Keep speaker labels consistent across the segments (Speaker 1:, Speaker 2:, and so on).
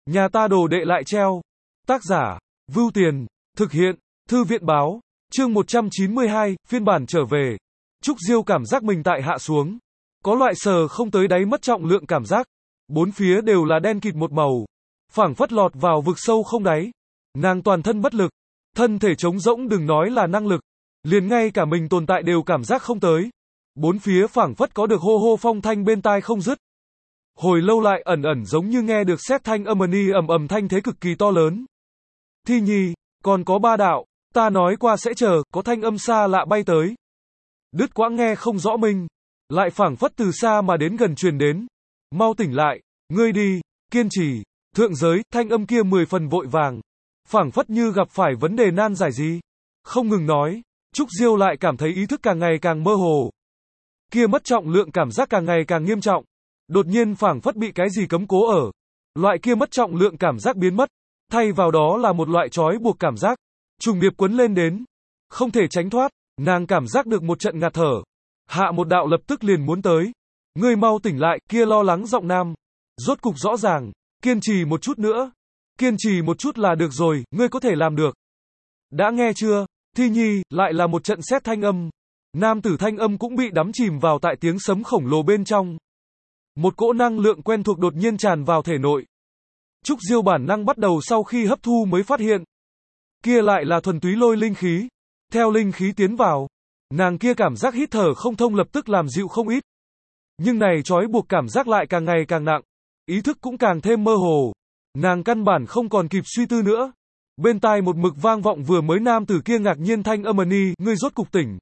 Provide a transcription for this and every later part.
Speaker 1: Nhà ta đồ đệ lại treo. Tác giả, Vưu Tiền, thực hiện, Thư viện báo, chương 192, phiên bản trở về. Trúc Diêu cảm giác mình tại hạ xuống. Có loại sờ không tới đáy mất trọng lượng cảm giác. Bốn phía đều là đen kịt một màu. Phảng phất lọt vào vực sâu không đáy. Nàng toàn thân bất lực. Thân thể trống rỗng đừng nói là năng lực. Liền ngay cả mình tồn tại đều cảm giác không tới. Bốn phía phảng phất có được hô hô phong thanh bên tai không dứt. Hồi lâu lại ẩn ẩn giống như nghe được sét thanh âm ầm thanh thế cực kỳ to lớn. Thi Nhi, còn có ba đạo, ta nói qua sẽ chờ, có thanh âm xa lạ bay tới. Đứt quãng nghe không rõ mình, lại phảng phất từ xa mà đến gần truyền đến. Mau tỉnh lại, ngươi đi, kiên trì, thượng giới, thanh âm kia 10 phần vội vàng. Phảng phất như gặp phải vấn đề nan giải gì. Không ngừng nói, Trúc Diêu lại cảm thấy ý thức càng ngày càng mơ hồ. Kia mất trọng lượng cảm giác càng ngày càng nghiêm trọng. Đột nhiên phảng phất bị cái gì cấm cố ở. Loại kia mất trọng lượng cảm giác biến mất. Thay vào đó là một loại trói buộc cảm giác. Trùng điệp quấn lên đến. Không thể tránh thoát. Nàng cảm giác được một trận ngạt thở. Hạ một đạo lập tức liền muốn tới. Ngươi mau tỉnh lại, kia lo lắng giọng nam. Rốt cục rõ ràng. Kiên trì một chút nữa. Kiên trì một chút là được rồi, ngươi có thể làm được. Đã nghe chưa? Thi Nhi, lại là một trận sét thanh âm. Nam tử thanh âm cũng bị đắm chìm vào tại tiếng sấm khổng lồ bên trong. Một cỗ năng lượng quen thuộc đột nhiên tràn vào thể nội. Trúc Diêu bản năng bắt đầu sau khi hấp thu mới phát hiện. Kia lại là thuần túy lôi linh khí. Theo linh khí tiến vào, nàng kia cảm giác hít thở không thông lập tức làm dịu không ít. Nhưng này trói buộc cảm giác lại càng ngày càng nặng. Ý thức cũng càng thêm mơ hồ. Nàng căn bản không còn kịp suy tư nữa. Bên tai một mực vang vọng vừa mới nam tử kia ngạc nhiên thanh âm ngươi rốt cục tỉnh.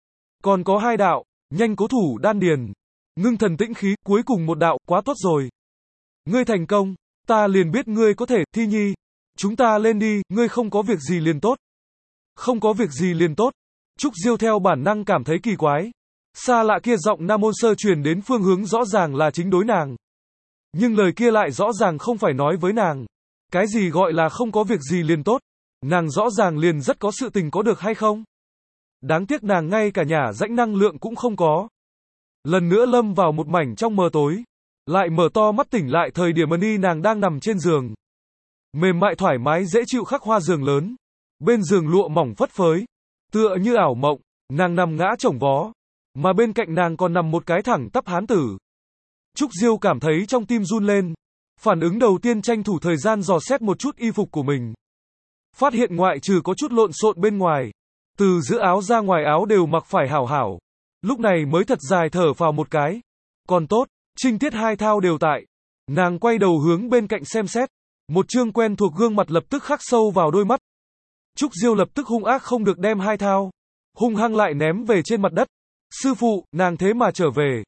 Speaker 1: Còn có hai đạo, nhanh cố thủ đan điền. Ngưng thần tĩnh khí, cuối cùng một đạo, quá tốt rồi. Ngươi thành công, ta liền biết ngươi có thể, Thi Nhi. Chúng ta lên đi, ngươi không có việc gì liền tốt. Không có việc gì liền tốt. Trúc Diêu theo bản năng cảm thấy kỳ quái. Xa lạ kia giọng Nam Môn Sơ truyền đến phương hướng rõ ràng là chính đối nàng. Nhưng lời kia lại rõ ràng không phải nói với nàng. Cái gì gọi là không có việc gì liền tốt. Nàng rõ ràng liền rất có sự tình có được hay không? Đáng tiếc nàng ngay cả nhà rãnh năng lượng cũng không có. Lần nữa lâm vào một mảnh trong mờ tối. Lại mở to mắt tỉnh lại thời điểm nàng đang nằm trên giường. Mềm mại thoải mái dễ chịu khắc hoa giường lớn. Bên giường lụa mỏng phất phới. Tựa như ảo mộng, nàng nằm ngã chồng vó. Mà bên cạnh nàng còn nằm một cái thẳng tắp hán tử. Trúc Diêu cảm thấy trong tim run lên. Phản ứng đầu tiên tranh thủ thời gian dò xét một chút y phục của mình. Phát hiện ngoại trừ có chút lộn xộn bên ngoài. Từ giữa áo ra ngoài áo đều mặc phải hảo hảo. Lúc này mới thật dài thở phào một cái. Còn tốt, trinh tiết hai thao đều tại. Nàng quay đầu hướng bên cạnh xem xét. Một chương quen thuộc gương mặt lập tức khắc sâu vào đôi mắt. Trúc Diêu lập tức hung ác không được đem hai thao. Hung hăng lại ném về trên mặt đất. Sư phụ, nàng thế mà trở về.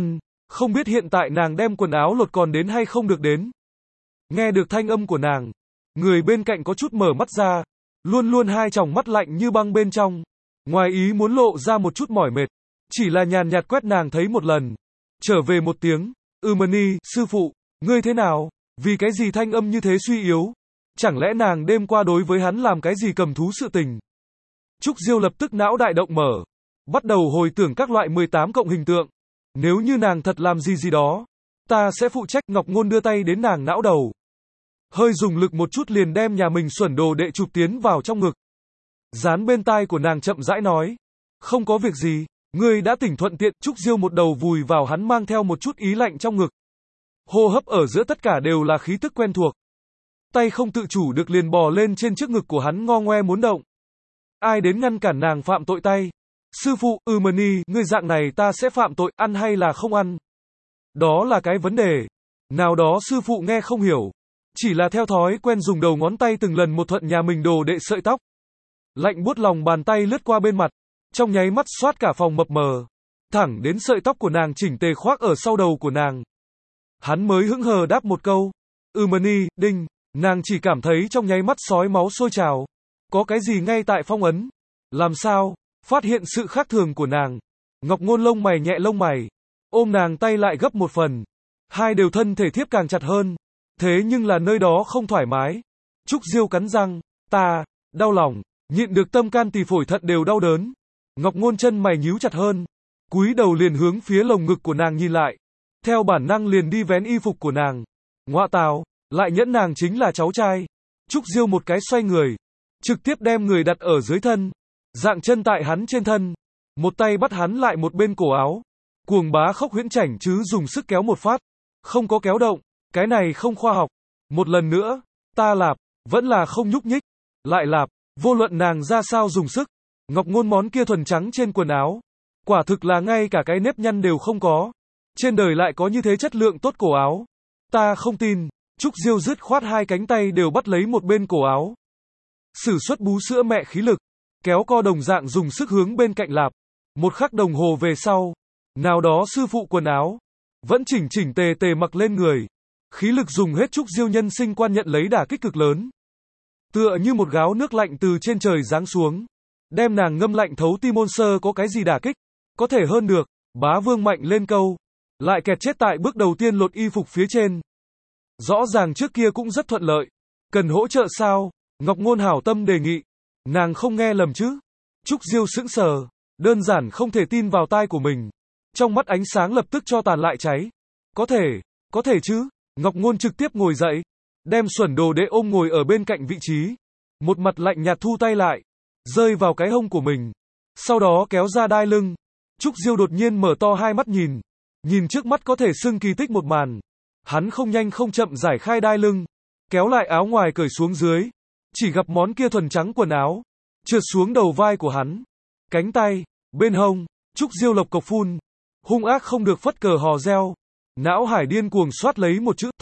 Speaker 1: Không biết hiện tại nàng đem quần áo lột còn đến hay không được đến. Nghe được thanh âm của nàng. Người bên cạnh có chút mở mắt ra. Luôn luôn hai tròng mắt lạnh như băng bên trong. Ngoài ý muốn lộ ra một chút mỏi mệt. Chỉ là nhàn nhạt quét nàng thấy một lần. Trở về một tiếng. Sư phụ, ngươi thế nào? Vì cái gì thanh âm như thế suy yếu? Chẳng lẽ nàng đêm qua đối với hắn làm cái gì cầm thú sự tình? Trúc Diêu lập tức não đại động mở. Bắt đầu hồi tưởng các loại 18 cộng hình tượng. Nếu như nàng thật làm gì đó, ta sẽ phụ trách. Ngọc Ngôn đưa tay đến nàng não đầu. Hơi dùng lực một chút liền đem nhà mình xuẩn đồ đệ chụp tiến vào trong ngực. Dán bên tai của nàng chậm rãi nói. Không có việc gì, ngươi đã tỉnh thuận tiện. Trúc Diêu một đầu vùi vào hắn mang theo một chút ý lạnh trong ngực. Hô hấp ở giữa tất cả đều là khí tức quen thuộc. Tay không tự chủ được liền bò lên trên trước ngực của hắn ngo ngoe muốn động. Ai đến ngăn cản nàng phạm tội tay? Sư phụ, ngươi dạng này ta sẽ phạm tội, ăn hay là không ăn? Đó là cái vấn đề. Nào đó sư phụ nghe không hiểu. Chỉ là theo thói quen dùng đầu ngón tay từng lần một thuận nhà mình đồ đệ sợi tóc. Lạnh buốt lòng bàn tay lướt qua bên mặt. Trong nháy mắt xoát cả phòng mập mờ. Thẳng đến sợi tóc của nàng chỉnh tề khoác ở sau đầu của nàng. Hắn mới hững hờ đáp một câu. Đinh. Nàng chỉ cảm thấy trong nháy mắt sói máu sôi trào. Có cái gì ngay tại phong ấn? Làm sao? Phát hiện sự khác thường của nàng. Ngọc Ngôn lông mày nhẹ lông mày. Ôm nàng tay lại gấp một phần. Hai đều thân thể thiếp càng chặt hơn. Thế nhưng là nơi đó không thoải mái. Trúc Diêu cắn răng. Đau lòng. Nhịn được tâm can tỳ phổi thận đều đau đớn. Ngọc Ngôn chân mày nhíu chặt hơn. Cúi đầu liền hướng phía lồng ngực của nàng nhìn lại. Theo bản năng liền đi vén y phục của nàng. Ngoạ tào, lại nhẫn nàng chính là cháu trai. Trúc Diêu một cái xoay người, trực tiếp đem người đặt ở dưới thân, dạng chân tại hắn trên thân, một tay bắt hắn lại một bên cổ áo, cuồng bá khốc huyễn chảnh chứ dùng sức kéo một phát, không có kéo động, cái này không khoa học. Một lần nữa, ta lạp, vẫn là không nhúc nhích, lại lạp, vô luận nàng ra sao dùng sức, Ngọc Ngôn món kia thuần trắng trên quần áo, quả thực là ngay cả cái nếp nhăn đều không có. Trên đời lại có như thế chất lượng tốt cổ áo. Ta không tin. Trúc Diêu dứt khoát hai cánh tay đều bắt lấy một bên cổ áo. Sử xuất bú sữa mẹ khí lực, kéo co đồng dạng dùng sức hướng bên cạnh lạp. Một khắc đồng hồ về sau, nào đó sư phụ quần áo, vẫn chỉnh chỉnh tề tề mặc lên người. Khí lực dùng hết. Trúc Diêu nhân sinh quan nhận lấy đả kích cực lớn. Tựa như một gáo nước lạnh từ trên trời giáng xuống, đem nàng ngâm lạnh thấu tim. Môn sơ có cái gì đả kích, có thể hơn được. Bá Vương mạnh lên câu, lại kẹt chết tại bước đầu tiên lột y phục phía trên. Rõ ràng trước kia cũng rất thuận lợi. Cần hỗ trợ sao? Ngọc Ngôn hảo tâm đề nghị. Nàng không nghe lầm chứ? Trúc Diêu sững sờ, đơn giản không thể tin vào tai của mình. Trong mắt ánh sáng lập tức cho tàn lại cháy. Có thể chứ? Ngọc Ngôn trực tiếp ngồi dậy, đem xuẩn đồ đệ ôm ngồi ở bên cạnh vị trí. Một mặt lạnh nhạt thu tay lại, rơi vào cái hông của mình. Sau đó kéo ra đai lưng. Trúc Diêu đột nhiên mở to hai mắt nhìn trước mắt có thể xưng kỳ tích một màn. Hắn không nhanh không chậm giải khai đai lưng, kéo lại áo ngoài cởi xuống dưới, chỉ gặp món kia thuần trắng quần áo trượt xuống đầu vai của hắn, cánh tay, bên hông. Trúc Diêu lộc cộc phun, hung ác không được phất cờ hò reo, não hải điên cuồng soát lấy một chữ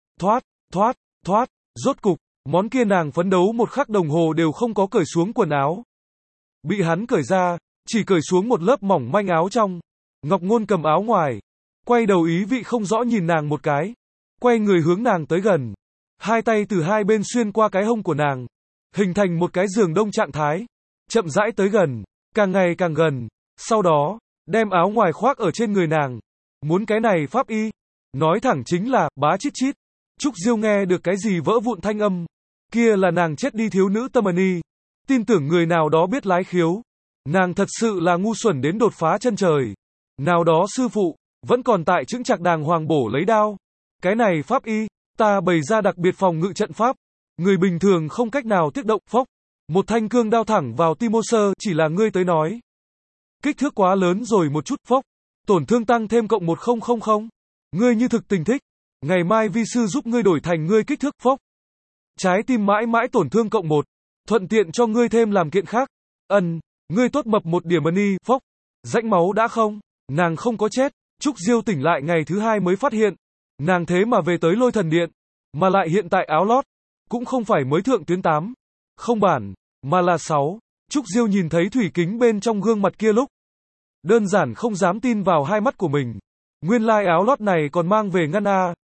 Speaker 1: thoát. Rốt cục, món kia nàng phấn đấu một khắc đồng hồ đều không có cởi xuống quần áo, bị hắn cởi ra, chỉ cởi xuống một lớp mỏng manh áo trong. Ngọc Ngôn cầm áo ngoài, quay đầu ý vị không rõ nhìn nàng một cái, quay người hướng nàng tới gần, hai tay từ hai bên xuyên qua cái hông của nàng, hình thành một cái giường đông trạng thái, chậm rãi tới gần, càng ngày càng gần, sau đó, đem áo ngoài khoác ở trên người nàng. Muốn cái này pháp y, nói thẳng chính là, bá chít chít. Trúc Diêu nghe được cái gì vỡ vụn thanh âm, kia là nàng chết đi thiếu nữ tâm ni, tin tưởng người nào đó biết lái khiếu, nàng thật sự là ngu xuẩn đến đột phá chân trời. Nào đó sư phụ, vẫn còn tại chững chạc đàng hoàng bổ lấy đao. Cái này pháp y, ta bày ra đặc biệt phòng ngự trận pháp, người bình thường không cách nào tiếp động. Phốc, một thanh cương đao thẳng vào tim. Sơ, chỉ là ngươi tới nói, kích thước quá lớn rồi một chút. Phốc, tổn thương tăng thêm cộng 1000. Ngươi như thực tình thích, ngày mai vi sư giúp ngươi đổi thành ngươi kích thước. Phốc, trái tim mãi mãi tổn thương cộng 1, thuận tiện cho ngươi thêm làm kiện khác. Ngươi tốt mập một điểm ni. Phốc, rãnh máu đã không? Nàng không có chết. Trúc Diêu tỉnh lại ngày thứ 2 mới phát hiện, nàng thế mà về tới Lôi Thần Điện, mà lại hiện tại áo lót cũng không phải mới thượng tuyến 8, không bản, mà là 6. Trúc Diêu nhìn thấy thủy kính bên trong gương mặt kia lúc, đơn giản không dám tin vào hai mắt của mình. Nguyên lai áo lót này còn mang về ngăn a.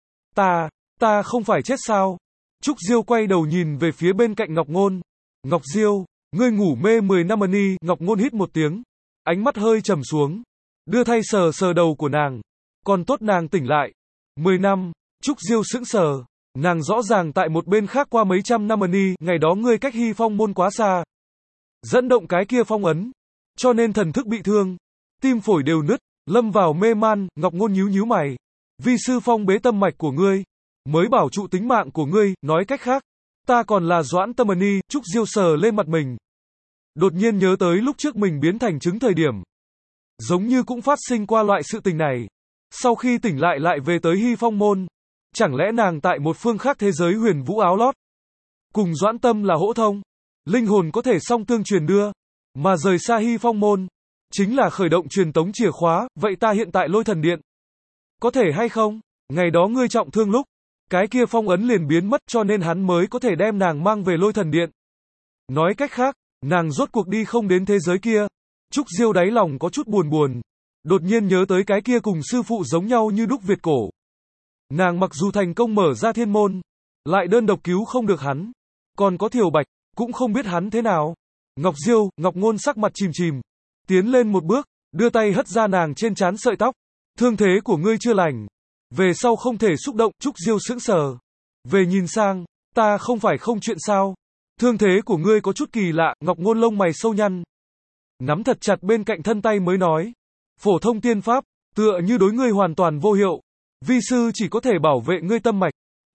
Speaker 1: Ta không phải chết sao? Trúc Diêu quay đầu nhìn về phía bên cạnh Ngọc Ngôn. Ngọc Diêu, ngươi ngủ mê 10 năm ni. Ngọc Ngôn hít một tiếng, ánh mắt hơi trầm xuống, đưa tay sờ đầu của nàng. Còn tốt nàng tỉnh lại. 10 năm, Trúc Diêu sững sờ, nàng rõ ràng tại một bên khác qua mấy trăm năm ni, ngày đó ngươi cách Hy Phong môn quá xa, dẫn động cái kia phong ấn, cho nên thần thức bị thương, tim phổi đều nứt, lâm vào mê man. Ngọc Ngôn nhíu mày, vi sư phong bế tâm mạch của ngươi, mới bảo trụ tính mạng của ngươi, nói cách khác, ta còn là Doãn Tâm Ni. Trúc Diêu sờ lên mặt mình, đột nhiên nhớ tới lúc trước mình biến thành trứng thời điểm, giống như cũng phát sinh qua loại sự tình này. Sau khi tỉnh lại về tới Hy Phong môn, chẳng lẽ nàng tại một phương khác thế giới huyền vũ áo lót, cùng Doãn Tâm là hỗ thông, linh hồn có thể song tương truyền đưa, mà rời xa Hy Phong môn, chính là khởi động truyền tống chìa khóa. Vậy ta hiện tại Lôi Thần Điện, có thể hay không? Ngày đó ngươi trọng thương lúc, cái kia phong ấn liền biến mất, cho nên hắn mới có thể đem nàng mang về Lôi Thần Điện. Nói cách khác, nàng rốt cuộc đi không đến thế giới kia. Trúc Diêu đáy lòng có chút buồn, đột nhiên nhớ tới cái kia cùng sư phụ giống nhau như đúc Việt cổ. Nàng mặc dù thành công mở ra thiên môn, lại đơn độc cứu không được hắn. Còn có Thiều Bạch, cũng không biết hắn thế nào. Ngọc Diêu, Ngọc Ngôn sắc mặt chìm, tiến lên một bước, đưa tay hất ra nàng trên trán sợi tóc. Thương thế của ngươi chưa lành, về sau không thể xúc động. Trúc Diêu sững sờ, về nhìn sang, ta không phải không chuyện sao? Thương thế của ngươi có chút kỳ lạ. Ngọc Ngôn lông mày sâu nhăn, nắm thật chặt bên cạnh thân tay mới nói, phổ thông tiên pháp, tựa như đối ngươi hoàn toàn vô hiệu. Vi sư chỉ có thể bảo vệ ngươi tâm mạch,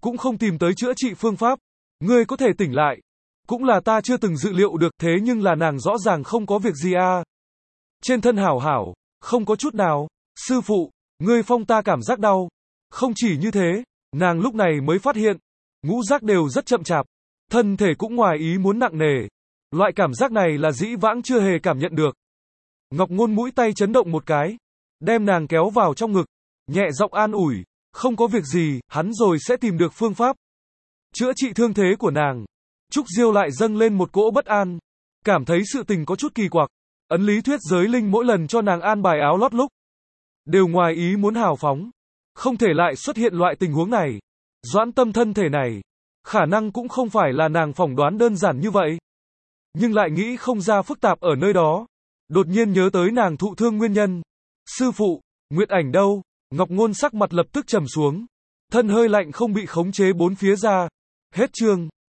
Speaker 1: cũng không tìm tới chữa trị phương pháp. Ngươi có thể tỉnh lại. Cũng là ta chưa từng dự liệu được, thế nhưng là nàng rõ ràng không có việc gì à. Trên thân hảo hảo, không có chút nào. Sư phụ, ngươi phong ta cảm giác đau. Không chỉ như thế, nàng lúc này mới phát hiện, ngũ giác đều rất chậm chạp, thân thể cũng ngoài ý muốn nặng nề. Loại cảm giác này là dĩ vãng chưa hề cảm nhận được. Ngọc Ngôn mũi tay chấn động một cái, đem nàng kéo vào trong ngực, nhẹ giọng an ủi, không có việc gì, hắn rồi sẽ tìm được phương pháp chữa trị thương thế của nàng. Trúc Diêu lại dâng lên một cỗ bất an, cảm thấy sự tình có chút kỳ quặc. Ấn lý thuyết giới linh mỗi lần cho nàng an bài áo lót lúc, đều ngoài ý muốn hào phóng, không thể lại xuất hiện loại tình huống này. Doãn Tâm thân thể này, khả năng cũng không phải là nàng phỏng đoán đơn giản như vậy. Nhưng lại nghĩ không ra phức tạp ở nơi đó. Đột nhiên nhớ tới nàng thụ thương nguyên nhân. Sư phụ, Nguyệt Ảnh đâu? Ngọc Ngôn sắc mặt lập tức trầm xuống. Thân hơi lạnh không bị khống chế bốn phía ra. Hết chương.